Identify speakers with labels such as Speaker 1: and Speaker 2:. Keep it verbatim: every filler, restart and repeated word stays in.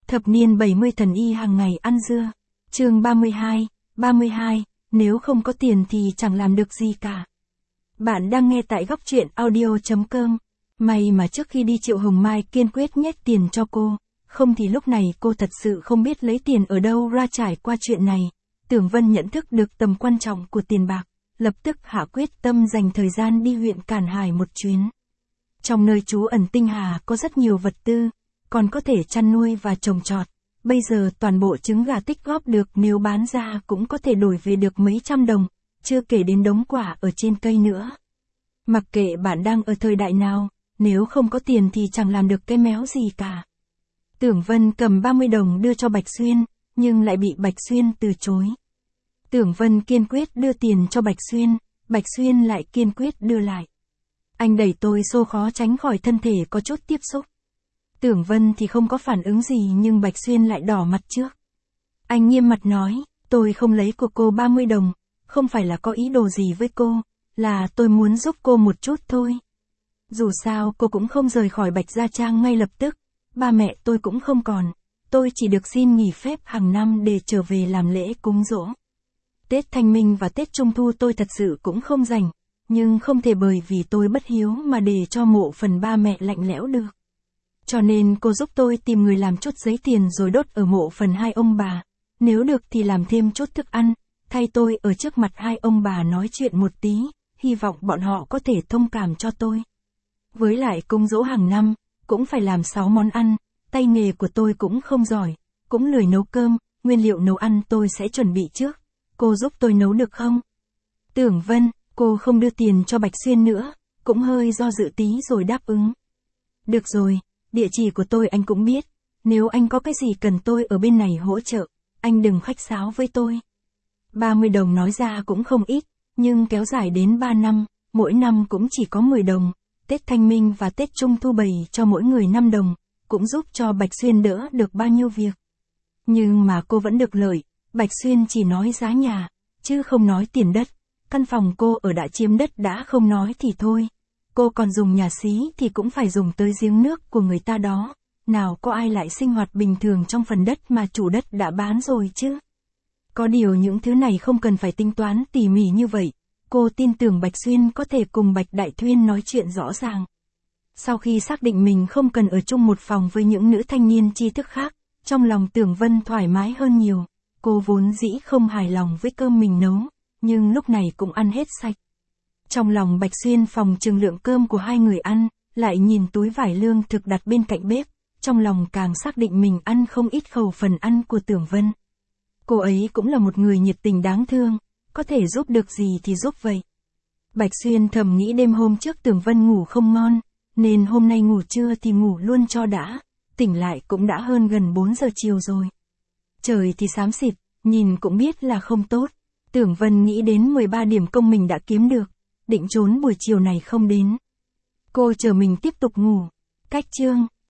Speaker 1: Thập niên bảy mươi thần y hàng ngày ăn dưa. Chương ba mươi hai, ba mươi hai, nếu không có tiền thì chẳng làm được gì cả. Bạn đang nghe tại góc truyện audio chấm com. May mà trước khi đi Triệu Hồng Mai kiên quyết nhét tiền cho cô, không thì lúc này cô thật sự không biết lấy tiền ở đâu ra. Trải qua chuyện này, Tưởng Vân nhận thức được tầm quan trọng của tiền bạc, lập tức hạ quyết tâm dành thời gian đi huyện Cản Hải một chuyến. Trong nơi trú ẩn Tinh Hà có rất nhiều vật tư, còn có thể chăn nuôi và trồng trọt. Bây giờ toàn bộ trứng gà tích góp được nếu bán ra cũng có thể đổi về được mấy trăm đồng, chưa kể đến đống quả ở trên cây nữa. Mặc kệ bạn đang ở thời đại nào, nếu không có tiền thì chẳng làm được cái méo gì cả. Tưởng Vân cầm ba mươi đồng đưa cho Bạch Xuyên, nhưng lại bị Bạch Xuyên từ chối. Tưởng Vân kiên quyết đưa tiền cho Bạch Xuyên, Bạch Xuyên lại kiên quyết đưa lại. Anh đẩy tôi xô khó tránh khỏi thân thể có chút tiếp xúc. Tưởng Vân thì không có phản ứng gì nhưng Bạch Xuyên lại đỏ mặt trước. Anh nghiêm mặt nói, tôi không lấy của cô ba mươi đồng, không phải là có ý đồ gì với cô, là tôi muốn giúp cô một chút thôi. Dù sao cô cũng không rời khỏi Bạch Gia Trang ngay lập tức, ba mẹ tôi cũng không còn, tôi chỉ được xin nghỉ phép hàng năm để trở về làm lễ cúng giỗ. Tết Thanh Minh và Tết Trung Thu tôi thật sự cũng không rảnh, nhưng không thể bởi vì tôi bất hiếu mà để cho mộ phần ba mẹ lạnh lẽo được. Cho nên cô giúp tôi tìm người làm chút giấy tiền rồi đốt ở mộ phần hai ông bà, nếu được thì làm thêm chút thức ăn, thay tôi ở trước mặt hai ông bà nói chuyện một tí, hy vọng bọn họ có thể thông cảm cho tôi. Với lại cúng giỗ hàng năm, cũng phải làm sáu món ăn, tay nghề của tôi cũng không giỏi, cũng lười nấu cơm, nguyên liệu nấu ăn tôi sẽ chuẩn bị trước, cô giúp tôi nấu được không? Tưởng Vân, cô không đưa tiền cho Bạch Xuyên nữa, cũng hơi do dự tí rồi đáp ứng. Được rồi, địa chỉ của tôi anh cũng biết, nếu anh có cái gì cần tôi ở bên này hỗ trợ, anh đừng khách sáo với tôi. ba mươi đồng nói ra cũng không ít, nhưng kéo dài đến ba năm, mỗi năm cũng chỉ có mười đồng, Tết Thanh Minh và Tết Trung Thu bày cho mỗi người năm đồng, cũng giúp cho Bạch Xuyên đỡ được bao nhiêu việc. Nhưng mà cô vẫn được lợi, Bạch Xuyên chỉ nói giá nhà, chứ không nói tiền đất, căn phòng cô ở đã chiếm đất đã không nói thì thôi. Cô còn dùng nhà xí thì cũng phải dùng tới giếng nước của người ta đó, nào có ai lại sinh hoạt bình thường trong phần đất mà chủ đất đã bán rồi chứ. Có điều những thứ này không cần phải tính toán tỉ mỉ như vậy, cô tin tưởng Bạch Xuyên có thể cùng Bạch Đại Thuyên nói chuyện rõ ràng. Sau khi xác định mình không cần ở chung một phòng với những nữ thanh niên tri thức khác, trong lòng Tưởng Vân thoải mái hơn nhiều, cô vốn dĩ không hài lòng với cơm mình nấu, nhưng lúc này cũng ăn hết sạch. Trong lòng Bạch Xuyên phòng chừng lượng cơm của hai người ăn, lại nhìn túi vải lương thực đặt bên cạnh bếp, trong lòng càng xác định mình ăn không ít khẩu phần ăn của Tưởng Vân. Cô ấy cũng là một người nhiệt tình đáng thương, có thể giúp được gì thì giúp vậy. Bạch Xuyên thầm nghĩ đêm hôm trước Tưởng Vân ngủ không ngon, nên hôm nay ngủ trưa thì ngủ luôn cho đã, tỉnh lại cũng đã hơn gần bốn giờ chiều rồi. Trời thì xám xịt, nhìn cũng biết là không tốt. Tưởng Vân nghĩ đến mười ba điểm công mình đã kiếm được, định trốn buổi chiều này không đến. Cô chờ mình tiếp tục ngủ. Cách chương